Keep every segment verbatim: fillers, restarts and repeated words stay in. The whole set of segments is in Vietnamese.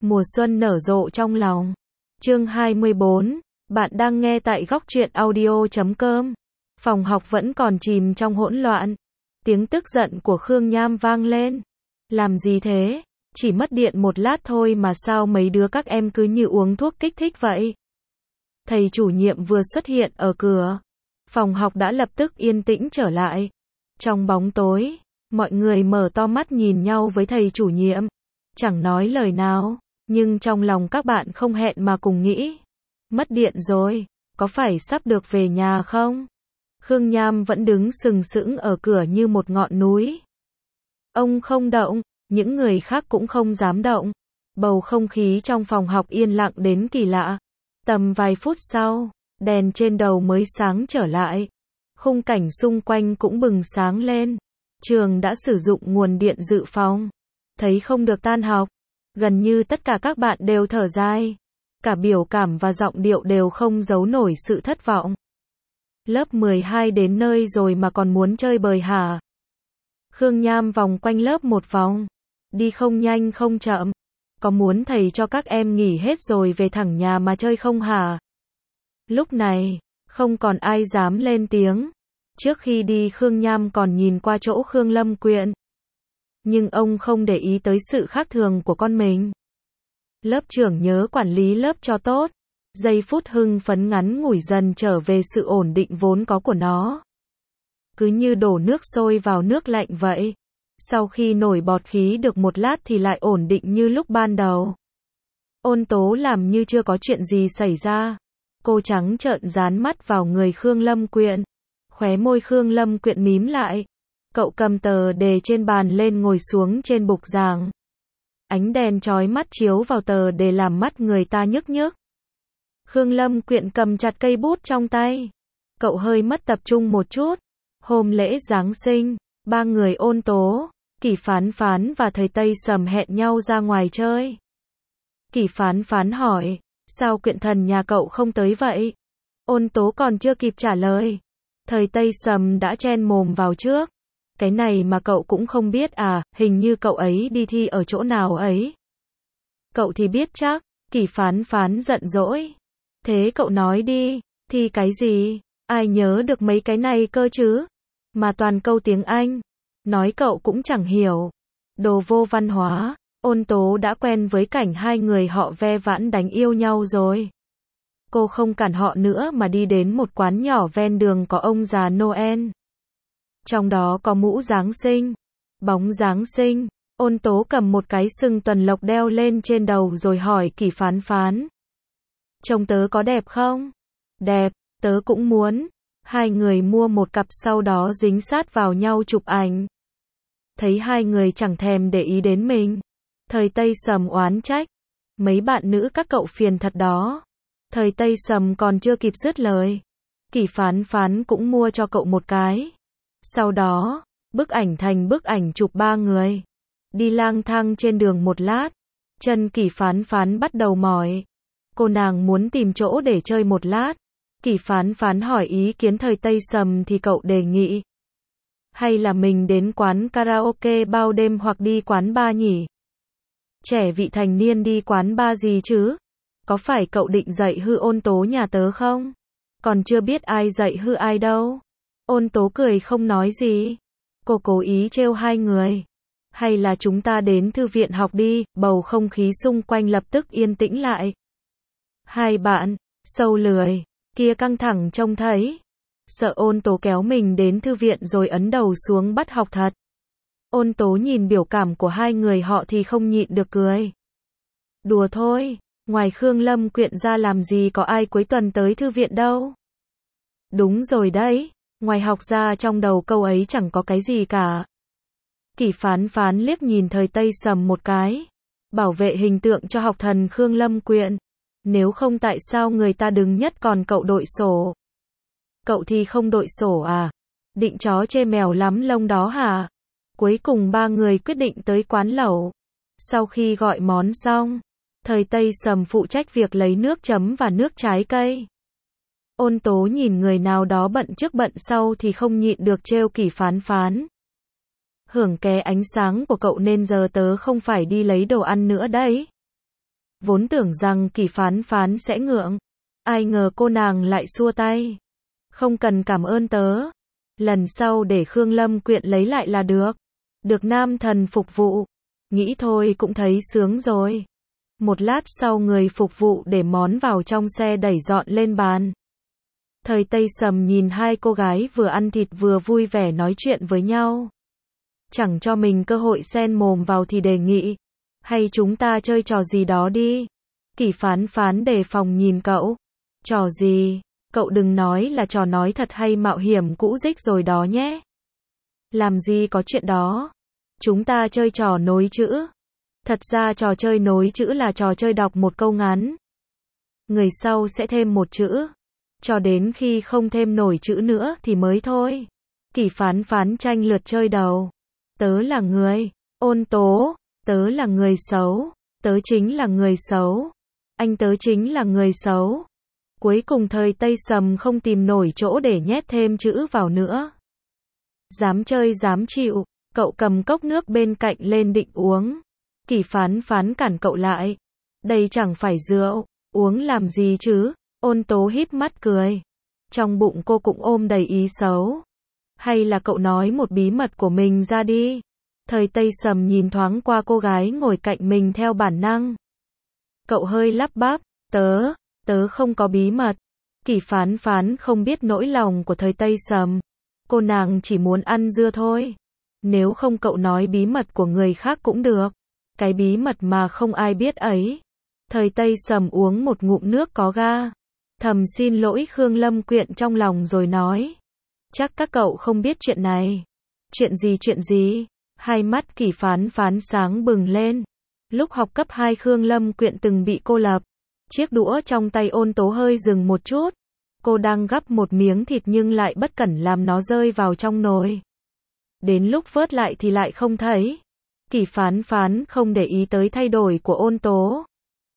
Mùa xuân nở rộ trong lòng. Chương hai mươi bốn. Bạn đang nghe tại góc truyện audio chấm com. Phòng học vẫn còn chìm trong hỗn loạn. Tiếng tức giận của Khương Nham vang lên. Làm gì thế? Chỉ mất điện một lát thôi mà sao mấy đứa các em cứ như uống thuốc kích thích vậy? Thầy chủ nhiệm vừa xuất hiện ở cửa. Phòng học đã lập tức yên tĩnh trở lại. Trong bóng tối, mọi người mở to mắt nhìn nhau với thầy chủ nhiệm. Chẳng nói lời nào, nhưng trong lòng các bạn không hẹn mà cùng nghĩ. Mất điện rồi, có phải sắp được về nhà không? Khương Nham vẫn đứng sừng sững ở cửa như một ngọn núi. Ông không động, những người khác cũng không dám động. Bầu không khí trong phòng học yên lặng đến kỳ lạ. Tầm vài phút sau, đèn trên đầu mới sáng trở lại. Khung cảnh xung quanh cũng bừng sáng lên. Trường đã sử dụng nguồn điện dự phòng. Thấy không được tan học, gần như tất cả các bạn đều thở dài. Cả biểu cảm và giọng điệu đều không giấu nổi sự thất vọng. Lớp mười hai đến nơi rồi mà còn muốn chơi bời hả? Khương Nham vòng quanh lớp một vòng. Đi không nhanh không chậm. Có muốn thầy cho các em nghỉ hết rồi về thẳng nhà mà chơi không hả? Lúc này, không còn ai dám lên tiếng. Trước khi đi Khương Nham còn nhìn qua chỗ Khương Lâm Quyện. Nhưng ông không để ý tới sự khác thường của con mình. Lớp trưởng nhớ quản lý lớp cho tốt. Giây phút hưng phấn ngắn ngủi dần trở về sự ổn định vốn có của nó. Cứ như đổ nước sôi vào nước lạnh vậy. Sau khi nổi bọt khí được một lát thì lại ổn định như lúc ban đầu. Ôn Tố làm như chưa có chuyện gì xảy ra. Cô trắng trợn dán mắt vào người Khương Lâm Quyện. Khóe môi Khương Lâm Quyện mím lại. Cậu cầm tờ đề trên bàn lên ngồi xuống trên bục giảng. Ánh đèn chói mắt chiếu vào tờ đề làm mắt người ta nhức nhức. Khương Lâm Quyện cầm chặt cây bút trong tay. Cậu hơi mất tập trung một chút. Hôm lễ Giáng sinh, ba người Ôn Tố, Kỷ Phán Phán và thầy Tây Sầm hẹn nhau ra ngoài chơi. Kỷ Phán Phán hỏi, sao Quyện thần nhà cậu không tới vậy? Ôn Tố còn chưa kịp trả lời. Thầy Tây Sầm đã chen mồm vào trước. Cái này mà cậu cũng không biết à, hình như cậu ấy đi thi ở chỗ nào ấy. Cậu thì biết chắc, Kỷ Phán Phán giận dỗi. Thế cậu nói đi, thi cái gì? Ai nhớ được mấy cái này cơ chứ? Mà toàn câu tiếng Anh. Nói cậu cũng chẳng hiểu. Đồ vô văn hóa. Ôn Tố đã quen với cảnh hai người họ ve vãn đánh yêu nhau rồi. Cô không cản họ nữa mà đi đến một quán nhỏ ven đường có ông già Noel. Trong đó có mũ Giáng sinh, bóng Giáng sinh. Ôn Tố cầm một cái sừng tuần lộc đeo lên trên đầu rồi hỏi Kỷ Phán Phán. Trông tớ có đẹp không? Đẹp, tớ cũng muốn. Hai người mua một cặp sau đó dính sát vào nhau chụp ảnh. Thấy hai người chẳng thèm để ý đến mình. Thầy Tây Sầm oán trách. Mấy bạn nữ các cậu phiền thật đó. Thầy Tây Sầm còn chưa kịp dứt lời. Kỷ Phán Phán cũng mua cho cậu một cái. Sau đó, bức ảnh thành bức ảnh chụp ba người. Đi lang thang trên đường một lát. Chân Kỷ Phán Phán bắt đầu mỏi. Cô nàng muốn tìm chỗ để chơi một lát. Kỷ Phán Phán hỏi ý kiến thầy Tây Sầm thì cậu đề nghị. Hay là mình đến quán karaoke bao đêm hoặc đi quán bar nhỉ? Trẻ vị thành niên đi quán bar gì chứ? Có phải cậu định dạy hư Ôn Tố nhà tớ không? Còn chưa biết ai dạy hư ai đâu. Ôn Tố cười không nói gì. Cô cố ý trêu hai người. Hay là chúng ta đến thư viện học đi, bầu không khí xung quanh lập tức yên tĩnh lại. Hai bạn, sâu lười, kia căng thẳng trông thấy. Sợ Ôn Tố kéo mình đến thư viện rồi ấn đầu xuống bắt học thật. Ôn Tố nhìn biểu cảm của hai người họ thì không nhịn được cười. Đùa thôi, ngoài Khương Lâm Quyện ra làm gì có ai cuối tuần tới thư viện đâu. Đúng rồi đấy, ngoài học ra trong đầu câu ấy chẳng có cái gì cả. Kỷ Phán Phán liếc nhìn thầy Tây Sầm một cái. Bảo vệ hình tượng cho học thần Khương Lâm Quyện. Nếu không tại sao người ta đứng nhất còn cậu đội sổ? Cậu thì không đội sổ à? Định chó chê mèo lắm lông đó hả? Cuối cùng ba người quyết định tới quán lẩu. Sau khi gọi món xong, thầy Tây Sầm phụ trách việc lấy nước chấm và nước trái cây. Ôn Tố nhìn người nào đó bận trước bận sau thì không nhịn được trêu Kỷ Phán Phán. Hưởng ké ánh sáng của cậu nên giờ tớ không phải đi lấy đồ ăn nữa đấy. Vốn tưởng rằng Kỷ Phán Phán sẽ ngượng. Ai ngờ cô nàng lại xua tay. Không cần cảm ơn tớ. Lần sau để Khương Lâm Quyện lấy lại là được. Được nam thần phục vụ. Nghĩ thôi cũng thấy sướng rồi. Một lát sau người phục vụ để món vào trong xe đẩy dọn lên bàn. Thời Tây Sầm nhìn hai cô gái vừa ăn thịt vừa vui vẻ nói chuyện với nhau. Chẳng cho mình cơ hội xen mồm vào thì đề nghị. Hay chúng ta chơi trò gì đó đi. Kỷ Phán Phán đề phòng nhìn cậu. Trò gì? Cậu đừng nói là trò nói thật hay mạo hiểm cũ dích rồi đó nhé. Làm gì có chuyện đó. Chúng ta chơi trò nối chữ. Thật ra trò chơi nối chữ là trò chơi đọc một câu ngắn. Người sau sẽ thêm một chữ. Cho đến khi không thêm nổi chữ nữa thì mới thôi. Kỷ Phán Phán tranh lượt chơi đầu. Tớ là người. Ôn Tố. Tớ là người xấu. Tớ chính là người xấu. Anh tớ chính là người xấu. Cuối cùng Thời Tây Sầm không tìm nổi chỗ để nhét thêm chữ vào nữa. Dám chơi dám chịu. Cậu cầm cốc nước bên cạnh lên định uống. Kỷ Phán Phán cản cậu lại. Đây chẳng phải rượu. Uống làm gì chứ? Ôn Tố híp mắt cười. Trong bụng cô cũng ôm đầy ý xấu. Hay là cậu nói một bí mật của mình ra đi. Thời Tây Sầm nhìn thoáng qua cô gái ngồi cạnh mình theo bản năng. Cậu hơi lắp bắp. Tớ, tớ không có bí mật. Kỷ Phán Phán không biết nỗi lòng của Thời Tây Sầm. Cô nàng chỉ muốn ăn dưa thôi. Nếu không cậu nói bí mật của người khác cũng được. Cái bí mật mà không ai biết ấy. Thời Tây Sầm uống một ngụm nước có ga. Thầm xin lỗi Khương Lâm Quyện trong lòng rồi nói. Chắc các cậu không biết chuyện này. Chuyện gì chuyện gì? Hai mắt Kỷ Phán Phán sáng bừng lên. Lúc học cấp hai Khương Lâm Quyện từng bị cô lập. Chiếc đũa trong tay Ôn Tố hơi dừng một chút. Cô đang gắp một miếng thịt nhưng lại bất cẩn làm nó rơi vào trong nồi. Đến lúc vớt lại thì lại không thấy. Kỷ Phán Phán không để ý tới thay đổi của Ôn Tố.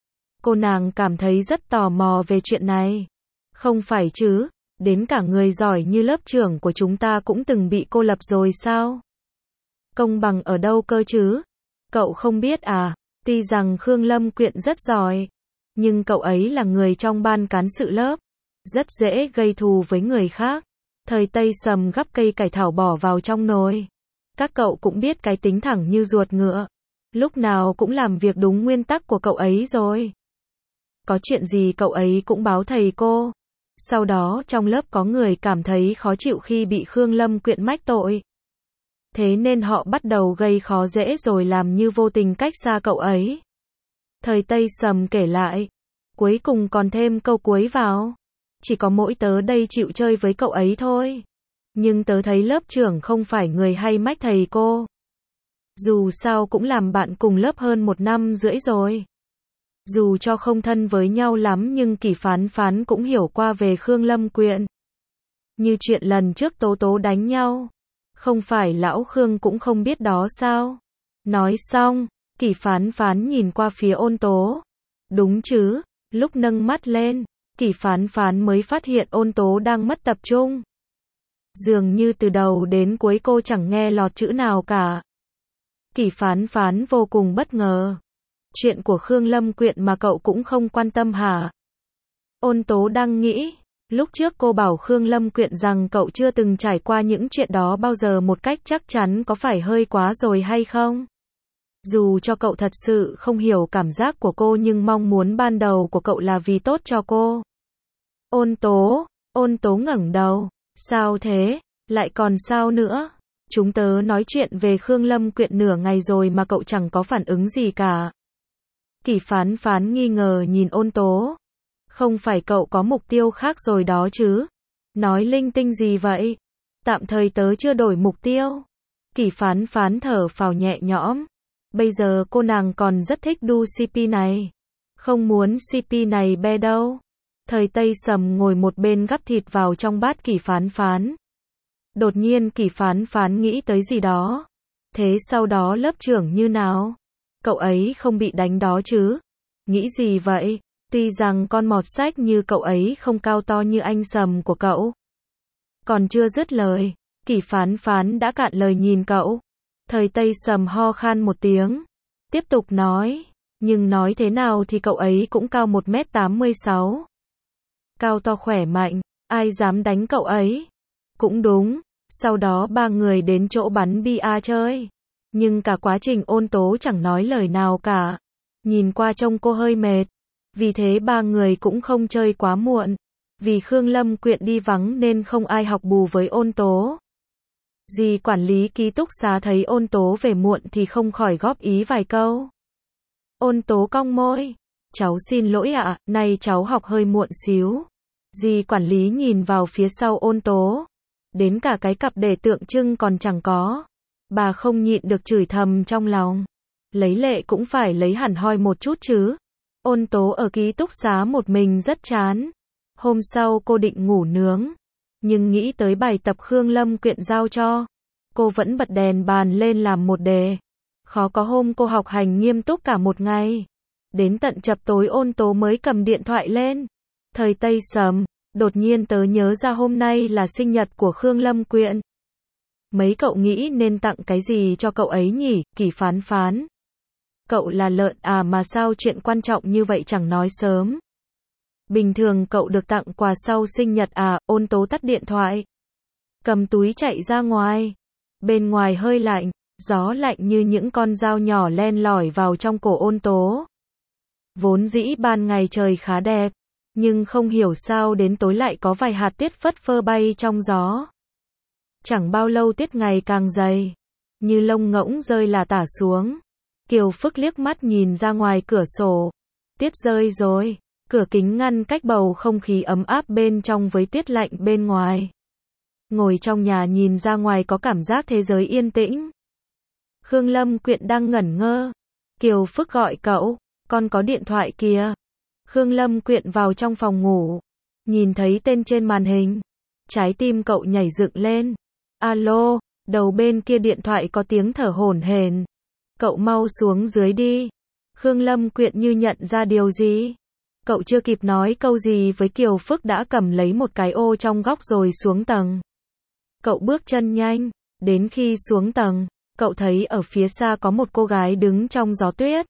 Cô nàng cảm thấy rất tò mò về chuyện này. Không phải chứ, đến cả người giỏi như lớp trưởng của chúng ta cũng từng bị cô lập rồi sao? Công bằng ở đâu cơ chứ? Cậu không biết à? Tuy rằng Khương Lâm Quyện rất giỏi, nhưng cậu ấy là người trong ban cán sự lớp, rất dễ gây thù với người khác. Thời Tây Sầm gắp cây cải thảo bỏ vào trong nồi. Các cậu cũng biết cái tính thẳng như ruột ngựa. Lúc nào cũng làm việc đúng nguyên tắc của cậu ấy rồi. Có chuyện gì cậu ấy cũng báo thầy cô. Sau đó trong lớp có người cảm thấy khó chịu khi bị Khương Lâm Quyện mách tội. Thế nên họ bắt đầu gây khó dễ rồi làm như vô tình cách xa cậu ấy. Thời Tây Sầm kể lại. Cuối cùng còn thêm câu cuối vào. Chỉ có mỗi tớ đây chịu chơi với cậu ấy thôi. Nhưng tớ thấy lớp trưởng không phải người hay mách thầy cô. Dù sao cũng làm bạn cùng lớp hơn một năm rưỡi rồi. Dù cho không thân với nhau lắm nhưng Kỷ Phán Phán cũng hiểu qua về Khương Lâm Quyện. Như chuyện lần trước Tố Tố đánh nhau. Không phải lão Khương cũng không biết đó sao? Nói xong, Kỷ Phán Phán nhìn qua phía Ôn Tố. Đúng chứ, lúc nâng mắt lên, Kỷ Phán Phán mới phát hiện Ôn Tố đang mất tập trung. Dường như từ đầu đến cuối cô chẳng nghe lọt chữ nào cả. Kỷ Phán Phán vô cùng bất ngờ. Chuyện của Khương Lâm Quyện mà cậu cũng không quan tâm hả? Ôn Tố đang nghĩ. Lúc trước cô bảo Khương Lâm Quyện rằng cậu chưa từng trải qua những chuyện đó bao giờ một cách chắc chắn có phải hơi quá rồi hay không? Dù cho cậu thật sự không hiểu cảm giác của cô nhưng mong muốn ban đầu của cậu là vì tốt cho cô. Ôn Tố, Ôn Tố ngẩng đầu. Sao thế? Lại còn sao nữa? Chúng tớ nói chuyện về Khương Lâm Quyện nửa ngày rồi mà cậu chẳng có phản ứng gì cả. Kỷ Phán Phán nghi ngờ nhìn Ôn Tố. Không phải cậu có mục tiêu khác rồi đó chứ? Nói linh tinh gì vậy? Tạm thời tớ chưa đổi mục tiêu. Kỷ Phán Phán thở phào nhẹ nhõm. Bây giờ cô nàng còn rất thích đu xê pê này. Không muốn xê pê này be đâu. Thời Tây Sầm ngồi một bên gắp thịt vào trong bát Kỷ Phán Phán. Đột nhiên Kỷ Phán Phán nghĩ tới gì đó. Thế sau đó lớp trưởng như nào? Cậu ấy không bị đánh đó chứ? Nghĩ gì vậy? Tuy rằng con mọt sách như cậu ấy không cao to như anh Sầm của cậu. Còn chưa dứt lời, Kỷ Phán Phán đã cạn lời nhìn cậu. Thời Tây Sầm ho khan một tiếng. Tiếp tục nói, Nhưng nói thế nào thì cậu ấy cũng cao một mét tám mươi sáu. Cao to khỏe mạnh, ai dám đánh cậu ấy. Cũng đúng, sau đó ba người đến chỗ bắn bia chơi. Nhưng cả quá trình Ôn Tố chẳng nói lời nào cả. Nhìn qua trông cô hơi mệt. Vì thế ba người cũng không chơi quá muộn. Vì Khương Lâm Quyện đi vắng nên không ai học bù với Ôn Tố. Dì quản lý ký túc xá thấy Ôn Tố về muộn thì không khỏi góp ý vài câu. Ôn Tố cong môi. Cháu xin lỗi ạ, nay cháu học hơi muộn xíu. Dì quản lý nhìn vào phía sau Ôn Tố. Đến cả cái cặp để tượng trưng còn chẳng có. Bà không nhịn được chửi thầm trong lòng. Lấy lệ cũng phải lấy hẳn hoi một chút chứ. Ôn Tố ở ký túc xá một mình rất chán. Hôm sau cô định ngủ nướng. Nhưng nghĩ tới bài tập Khương Lâm Quyện giao cho. Cô vẫn bật đèn bàn lên làm một đề. Khó có hôm cô học hành nghiêm túc cả một ngày. Đến tận chập tối Ôn Tố mới cầm điện thoại lên. Thời tây sầm, đột nhiên tớ nhớ ra hôm nay là sinh nhật của Khương Lâm Quyện. Mấy cậu nghĩ nên tặng cái gì cho cậu ấy nhỉ? Kỳ Phán phán. Cậu là lợn à mà sao chuyện quan trọng như vậy chẳng nói sớm. Bình thường cậu được tặng quà sau sinh nhật à? Ôn Tố tắt điện thoại. Cầm túi chạy ra ngoài. Bên ngoài hơi lạnh, gió lạnh như những con dao nhỏ len lỏi vào trong cổ Ôn Tố. Vốn dĩ ban ngày trời khá đẹp, nhưng không hiểu sao đến tối lại có vài hạt tiết phất phơ bay trong gió. Chẳng bao lâu tiết ngày càng dày, như lông ngỗng rơi lả tả xuống. Kiều Phức liếc mắt nhìn ra ngoài cửa sổ. Tiết rơi rồi, cửa kính ngăn cách bầu không khí ấm áp bên trong với tiết lạnh bên ngoài. Ngồi trong nhà nhìn ra ngoài có cảm giác thế giới yên tĩnh. Khương Lâm Quyện đang ngẩn ngơ. Kiều Phức gọi cậu, con có điện thoại kìa. Khương Lâm Quyện vào trong phòng ngủ, nhìn thấy tên trên màn hình. Trái tim cậu nhảy dựng lên. Alo, đầu bên kia điện thoại có tiếng thở hổn hển. Cậu mau xuống dưới đi. Khương Lâm Quyện như nhận ra điều gì. Cậu chưa kịp nói câu gì với Kiều Phức đã cầm lấy một cái ô trong góc rồi xuống tầng. Cậu bước chân nhanh, đến khi xuống tầng, cậu thấy ở phía xa có một cô gái đứng trong gió tuyết.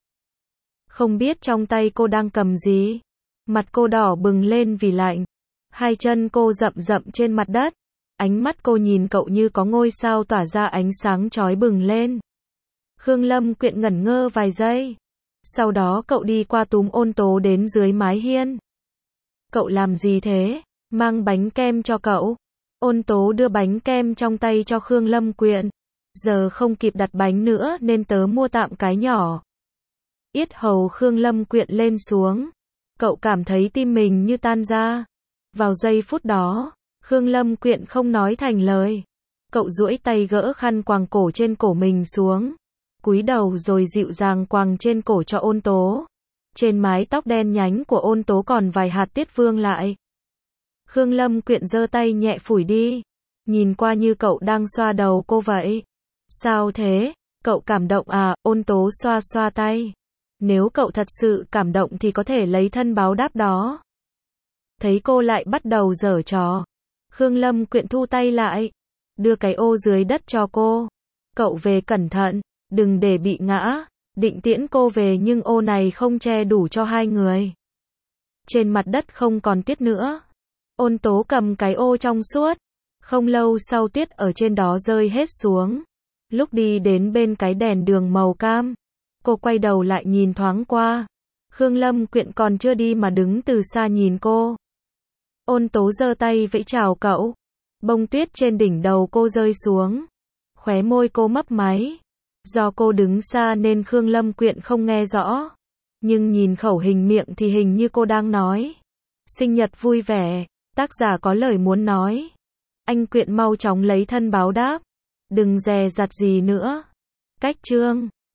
Không biết trong tay cô đang cầm gì. Mặt cô đỏ bừng lên vì lạnh. Hai chân cô rậm rậm trên mặt đất. Ánh mắt cô nhìn cậu như có ngôi sao tỏa ra ánh sáng chói bừng lên. Khương Lâm Quyện ngẩn ngơ vài giây. Sau đó cậu đi qua túm Ôn Tố đến dưới mái hiên. Cậu làm gì thế? Mang bánh kem cho cậu. Ôn Tố đưa bánh kem trong tay cho Khương Lâm Quyện. Giờ không kịp đặt bánh nữa nên tớ mua tạm cái nhỏ. Yết hầu Khương Lâm Quyện lên xuống. Cậu cảm thấy tim mình như tan ra. Vào giây phút đó, Khương Lâm Quyện không nói thành lời. Cậu duỗi tay gỡ khăn quàng cổ trên cổ mình xuống. Cúi đầu rồi dịu dàng quàng trên cổ cho Ôn Tố. Trên mái tóc đen nhánh của Ôn Tố còn vài hạt tiết vương lại. Khương Lâm Quyện giơ tay nhẹ phủi đi. Nhìn qua như cậu đang xoa đầu cô vậy. Sao thế? Cậu cảm động à? Ôn Tố xoa xoa tay. Nếu cậu thật sự cảm động thì có thể lấy thân báo đáp đó. Thấy cô lại bắt đầu giở trò. Khương Lâm Quyện thu tay lại. Đưa cái ô dưới đất cho cô. Cậu về cẩn thận, đừng để bị ngã. Định tiễn cô về nhưng ô này không che đủ cho hai người. Trên mặt đất không còn tiết nữa. Ôn Tố cầm cái ô trong suốt. Không lâu sau tiết ở trên đó rơi hết xuống. Lúc đi đến bên cái đèn đường màu cam, cô quay đầu lại nhìn thoáng qua. Khương Lâm Quyện còn chưa đi mà đứng từ xa nhìn cô. Ôn Tố giơ tay vẫy chào cậu. Bông tuyết trên đỉnh đầu cô rơi xuống. Khóe môi cô mấp máy. Do cô đứng xa nên Khương Lâm Quyện không nghe rõ. Nhưng nhìn khẩu hình miệng thì hình như cô đang nói. Sinh nhật vui vẻ, tác giả có lời muốn nói. Anh Quyện mau chóng lấy thân báo đáp. Đừng dè dặt gì nữa. Cách chương